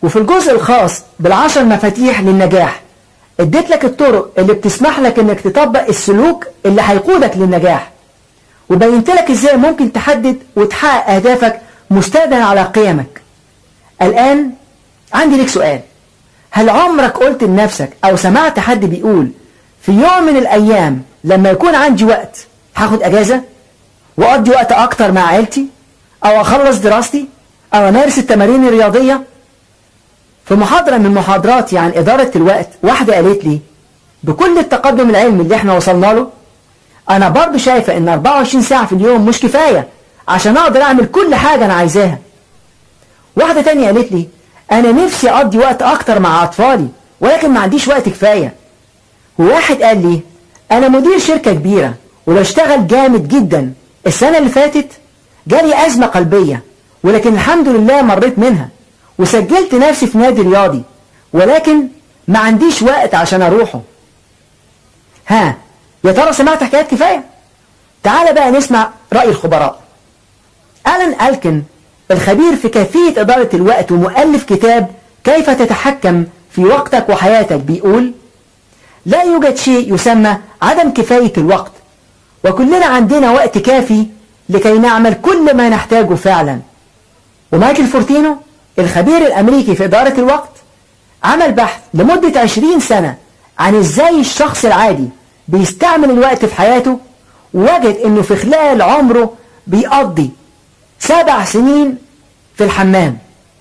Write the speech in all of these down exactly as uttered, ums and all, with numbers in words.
وفي الجزء الخاص بالعشر مفاتيح للنجاح اديت لك الطرق اللي بتسمح لك انك تطبق السلوك اللي هيقودك للنجاح، وبينت لك ازاي ممكن تحدد وتحقق اهدافك مستندا على قيمك. الان عندي لك سؤال، هل عمرك قلت لنفسك او سمعت حد بيقول في يوم من الايام لما يكون عندي وقت هاخد اجازة واقضي وقت اكتر مع عيلتي، او اخلص دراستي، او امارس التمارين الرياضية؟ في محاضرة من محاضراتي عن ادارة الوقت واحدة قالت لي بكل التقدم العلمي اللي احنا وصلنا له انا برضو شايفة ان اربعة وعشرين ساعة في اليوم مش كفاية عشان اقدر اعمل كل حاجة انا عايزاها. واحدة تانية قالت لي انا نفسي اقضي وقت اكتر مع اطفالي ولكن ما عنديش وقت كفاية. وواحد قال لي انا مدير شركة كبيرة وبشتغل جامد جدا، السنة اللي فاتت جالي ازمة قلبية ولكن الحمد لله مريت منها وسجلت نفسي في نادي رياضي ولكن ما عنديش وقت عشان اروحه. ها يا ترى سمعت حكايات كفاية؟ تعال بقى نسمع رأي الخبراء. ألان ألكن الخبير في كيفية إدارة الوقت ومؤلف كتاب كيف تتحكم في وقتك وحياتك بيقول لا يوجد شيء يسمى عدم كفاية الوقت، وكلنا عندنا وقت كافي لكي نعمل كل ما نحتاجه فعلا. ومايكل فورتينو الخبير الأمريكي في إدارة الوقت عمل بحث لمدة عشرين سنة عن إزاي الشخص العادي بيستعمل الوقت في حياته، ووجد إنه في خلال عمره بيقضي سبع سنين في الحمام،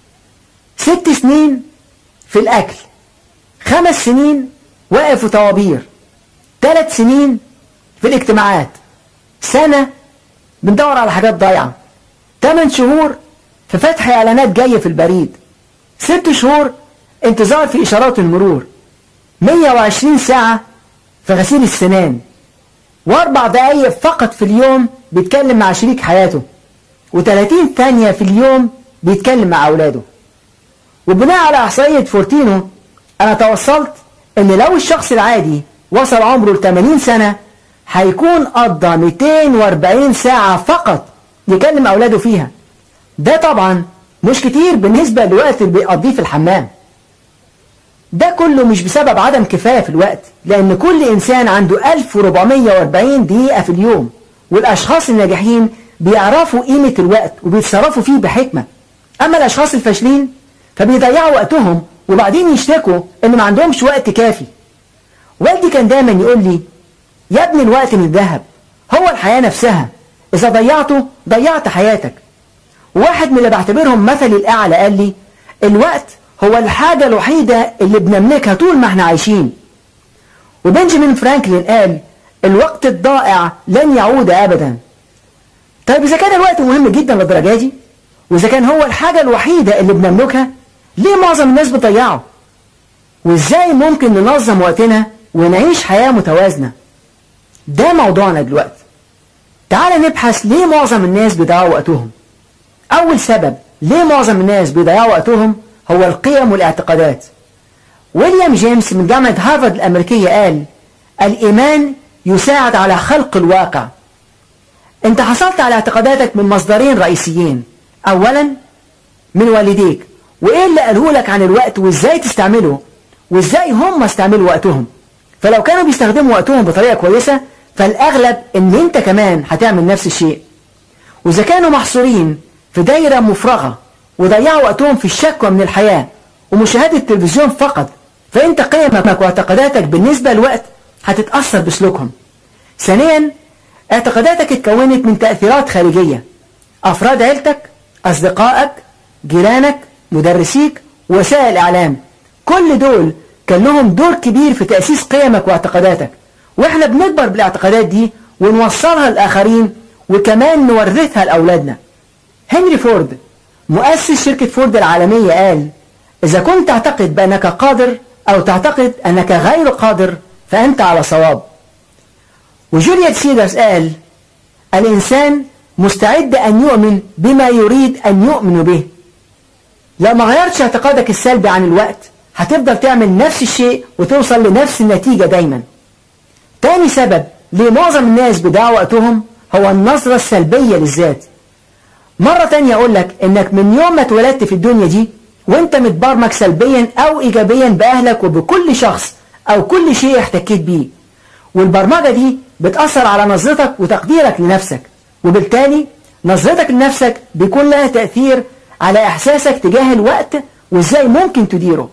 ست سنين في الأكل، خمس سنين واقف وطوابير، ثلاث سنين في الاجتماعات، سنة بندور على حاجات ضايعة، ثمان شهور في فتح إعلانات جاية في البريد، ست شهور انتظار في إشارات المرور، مية وعشرين ساعة في غسيل السنان، واربع دقايق فقط في اليوم بيتكلم مع شريك حياته، وثلاثين ثانية في اليوم بيتكلم مع أولاده. وبناء على إحصائية فورتينو أنا توصلت إن لو الشخص العادي وصل عمره ل ثمانين سنة هيكون قضى مئتين وأربعين ساعة فقط يكلم أولاده فيها. ده طبعا مش كتير بالنسبة للوقت اللي بيقضيه في الحمام. ده كله مش بسبب عدم كفاية في الوقت، لأن كل إنسان عنده ألف وأربعمية وأربعين دقيقة في اليوم، والأشخاص الناجحين بيعرفوا قيمة الوقت وبيتصرفوا فيه بحكمة. أما الأشخاص الفاشلين فبيضيعوا وقتهم وبعدين يشتكوا إن ما عندهمش وقت كافي. والدي كان دايما يقول لي يا ابني الوقت من الذهب، هو الحياة نفسها، إذا ضيعته ضيعت حياتك. وواحد من اللي بعتبرهم مثلي الأعلى قال لي الوقت هو الحاجة الوحيدة اللي بنملكها طول ما احنا عايشين. وبنجامين فرانكلين قال الوقت الضائع لن يعود أبدا. طيب إذا كان الوقت مهم جدا للدرجة دي، وإذا كان هو الحاجة الوحيدة اللي بنملكها، ليه معظم الناس بتضيعه؟ وإزاي ممكن ننظم وقتنا ونعيش حياة متوازنة؟ ده موضوعنا دلوقتي. تعال نبحث ليه معظم الناس بيضيعوا وقتهم. أول سبب ليه معظم الناس بيضيعوا وقتهم هو القيم والاعتقادات. ويليام جيمس من جامعة هارفارد الأمريكية قال الإيمان يساعد على خلق الواقع. انت حصلت على اعتقاداتك من مصدرين رئيسيين، اولا من والديك، وايه اللي قالوا لك عن الوقت وازاي تستعمله وازاي هم استعملوا وقتهم. فلو كانوا بيستخدموا وقتهم بطريقة كويسة فالاغلب ان انت كمان هتعمل نفس الشيء. واذا كانوا محصورين في دايرة مفرغة وضيعوا وقتهم في الشكوى من الحياة ومشاهدة التلفزيون فقط، فانت قيمك واعتقاداتك بالنسبة للوقت هتتأثر بسلوكهم. ثانيا اعتقاداتك اتكونت من تأثيرات خارجية، أفراد عيلتك، أصدقائك، جيرانك، مدرسيك، وسائل الإعلام، كل دول كان لهم دور كبير في تأسيس قيمك واعتقاداتك. وإحنا بنكبر بالاعتقادات دي ونوصلها للآخرين وكمان نورثها لأولادنا. هنري فورد مؤسس شركة فورد العالمية قال إذا كنت تعتقد بأنك قادر أو تعتقد أنك غير قادر فأنت على صواب. وجوليوس سيدرز قال الإنسان مستعد أن يؤمن بما يريد أن يؤمن به. لو ما غيرتش اعتقادك السلبي عن الوقت هتفضل تعمل نفس الشيء وتوصل لنفس النتيجة دايما. تاني سبب ليه معظم الناس بيضيعوا وقتهم هو النظرة السلبية للذات. مرة تانية أقول لك إنك من يوم ما اتولدت في الدنيا دي وانت متبرمج سلبيا او ايجابيا باهلك وبكل شخص او كل شيء احتكيت بيه، والبرمجة دي بتأثر على نظرتك وتقديرك لنفسك، وبالتالي نظرتك لنفسك بيكون لها تأثير على احساسك تجاه الوقت وازاي ممكن تديره.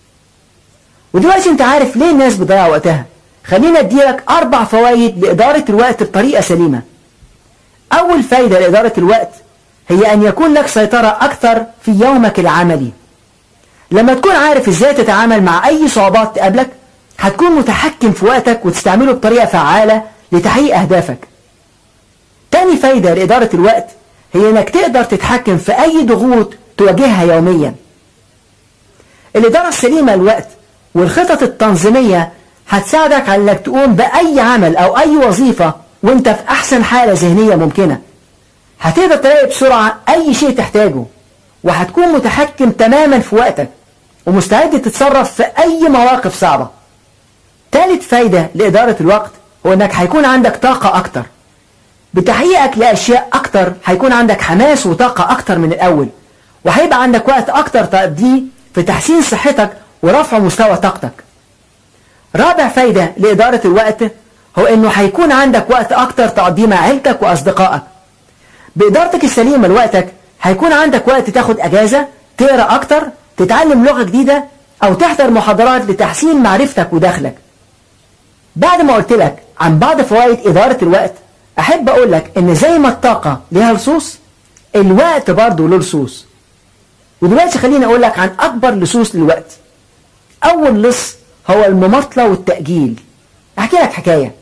ودلوقتي انت عارف ليه الناس بتضيع وقتها. خلينا اديلك اربع فوائد لادارة الوقت بطريقة سليمة. اول فايدة لادارة الوقت هي ان يكون لك سيطرة اكثر في يومك العملي. لما تكون عارف ازاي تتعامل مع اي صعوبات تقابلك هتكون متحكم في وقتك وتستعمله بطريقة فعالة لتحقيق اهدافك. تاني فايدة لادارة الوقت هي انك تقدر تتحكم في اي ضغوط تواجهها يوميا. الادارة السليمة للوقت والخطط التنظيمية هتساعدك على انك تقوم باي عمل او اي وظيفة وانت في احسن حالة ذهنية ممكنة. هتقدر تلاقي بسرعة اي شيء تحتاجه، وهتكون متحكم تماما في وقتك ومستعد تتصرف في اي مواقف صعبة. ثالث فايدة لادارة الوقت هو انك هيكون عندك طاقة اكتر. بتحقيقك لاشياء اكتر هيكون عندك حماس وطاقة اكتر من الاول، وهيبقى عندك وقت اكتر تقضيه في تحسين صحتك ورفع مستوى طاقتك. رابع فايدة لإدارة الوقت هو انه هيكون عندك وقت اكتر تقضيه مع عيلتك واصدقائك. بإدارتك السليمة لوقتك هيكون عندك وقت تاخد اجازة، تقرأ اكتر، تتعلم لغة جديدة، او تحضر محاضرات لتحسين معرفتك ودخلك. بعد ما قلت لك عن بعض فوائد إدارة الوقت، احب اقول لك ان زي ما الطاقة ليها لصوص، الوقت برضه له لصوص. ودلوقتي خليني اقول لك عن اكبر لصوص للوقت. اول لص هو المماطلة والتأجيل. احكي لك حكاية.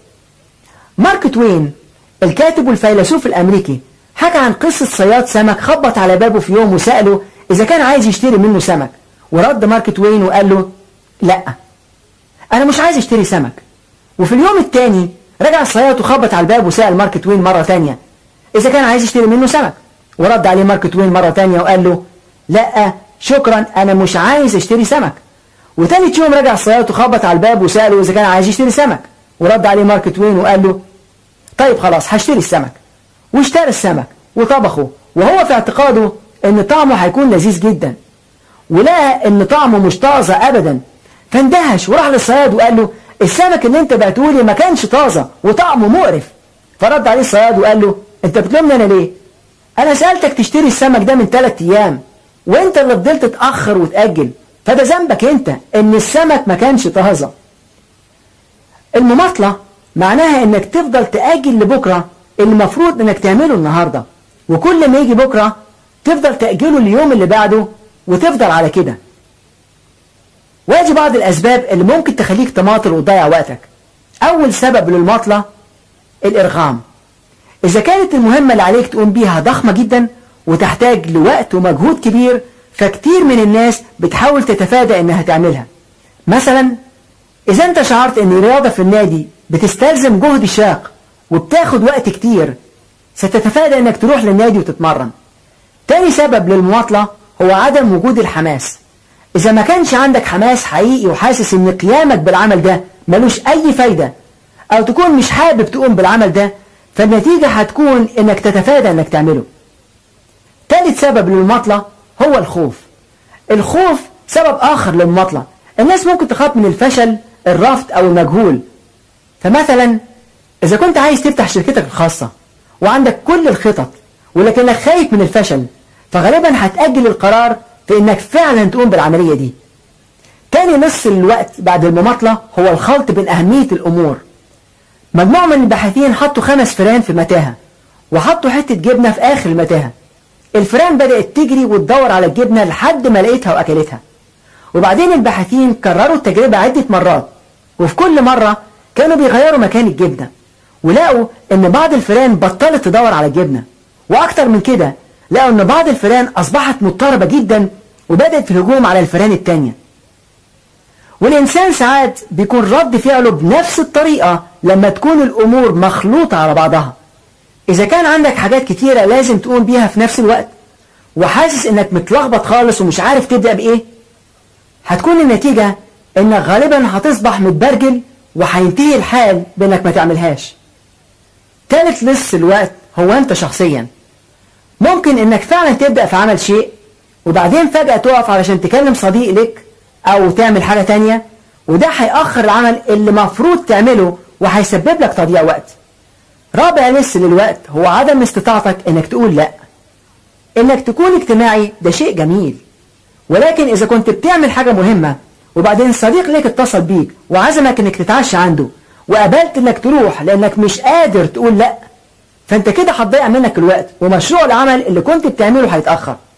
مارك توين الكاتب والفيلسوف الامريكي حكى عن قصة صياد سمك خبط على بابه في يوم وسأله اذا كان عايز يشتري منه سمك، ورد مارك توين وقال له لا، انا مش عايز اشتري سمك. وفي اليوم التاني رجع الصياد وخبط على الباب وسأل مارك توين مرة تانية اذا كان عايز يشتري منه سمك، ورد عليه مارك توين مرة تانية وقال له لا شكرا، انا مش عايز اشتري سمك. وتالت يوم رجع الصياد وخبط على الباب وسأله اذا كان عايز يشتري سمك، ورد عليه مارك توين وقال له طيب خلاص هشتري السمك. واشترى السمك وطبخه، وهو في اعتقاده ان طعمه هيكون لذيذ جدا، ولقى ان طعمه مش طازة ابدا، فاندهش وراح للصياد وقال له السمك اللي انت بعتهولي ما كانش طازة وطعمه مقرف. فرد عليه الصياد وقال له انت بتلومني انا ليه؟ انا سألتك تشتري السمك ده من ثلاث ايام وانت اللي فضلت تتأخر وتأجل، فده ذنبك انت ان السمك ما كانش طازة. المماطلة معناها انك تفضل تأجل لبكرة اللي المفروض انك تعمله النهاردة، وكل ما يجي بكرة تفضل تأجله اليوم اللي بعده وتفضل على كده. وادي بعض الاسباب اللي ممكن تخليك تماطل وتضيع وقتك. اول سبب للماطلة الارغام. اذا كانت المهمة اللي عليك تقوم بيها ضخمة جدا وتحتاج لوقت ومجهود كبير، فكتير من الناس بتحاول تتفادى انها تعملها. مثلا اذا انت شعرت ان الرياضة في النادي بتستلزم جهد شاق وبتاخد وقت كتير، ستتفادى انك تروح للنادي وتتمرن. تاني سبب للمماطلة هو عدم وجود الحماس. اذا ما كانش عندك حماس حقيقي وحاسس ان قيامك بالعمل ده ملوش اي فايدة، او تكون مش حابب تقوم بالعمل ده، فالنتيجة هتكون انك تتفادى انك تعمله. ثالث سبب للمماطلة هو الخوف. الخوف سبب آخر للمماطلة. الناس ممكن تخاف من الفشل، الرفض أو المجهول. فمثلا إذا كنت عايز تفتح شركتك الخاصة وعندك كل الخطط ولكنك خايف من الفشل، فغالبا هتأجل القرار في إنك فعلا تقوم بالعملية دي. تاني نص الوقت بعد المماطلة هو الخلط بين أهمية الأمور. مجموعة من الباحثين حطوا خمس فئران في متاهة وحطوا حتة جبنة في آخر المتاهة. الفئران بدأت تجري وتدور على الجبنة لحد ما لقيتها وأكلتها. وبعدين الباحثين كرروا التجربة عدة مرات، وفي كل مرة كانوا بيغيروا مكان الجبنة، ولقوا ان بعض الفئران بطلت تدور على الجبنة، واكتر من كده لقوا ان بعض الفئران اصبحت مضطربة جدا وبدأت في الهجوم على الفئران التانية. والإنسان ساعات بيكون رد فعله بنفس الطريقة لما تكون الأمور مخلوطة على بعضها. إذا كان عندك حاجات كتيرة لازم تقوم بيها في نفس الوقت وحاسس إنك متلخبط خالص ومش عارف تبدأ بإيه، هتكون النتيجة إنك غالبا هتصبح متبرجل وهينتهي الحال بإنك ما تعملهاش. ثالث لص الوقت هو أنت شخصيا. ممكن إنك فعلا تبدأ في عمل شيء وبعدين فجأة تقف علشان تكلم صديق لك أو تعمل حاجة تانية، وده هيأخر العمل اللي مفروض تعمله وهيسبب لك تضييع وقت. رابع لص للوقت هو عدم استطاعتك انك تقول لا. انك تكون اجتماعي ده شيء جميل، ولكن اذا كنت بتعمل حاجة مهمة وبعدين صديق ليك اتصل بيك وعزمك انك تتعشى عنده وقبلت انك تروح لانك مش قادر تقول لا، فانت كده هتضيع منك الوقت ومشروع العمل اللي كنت بتعمله هيتأخر.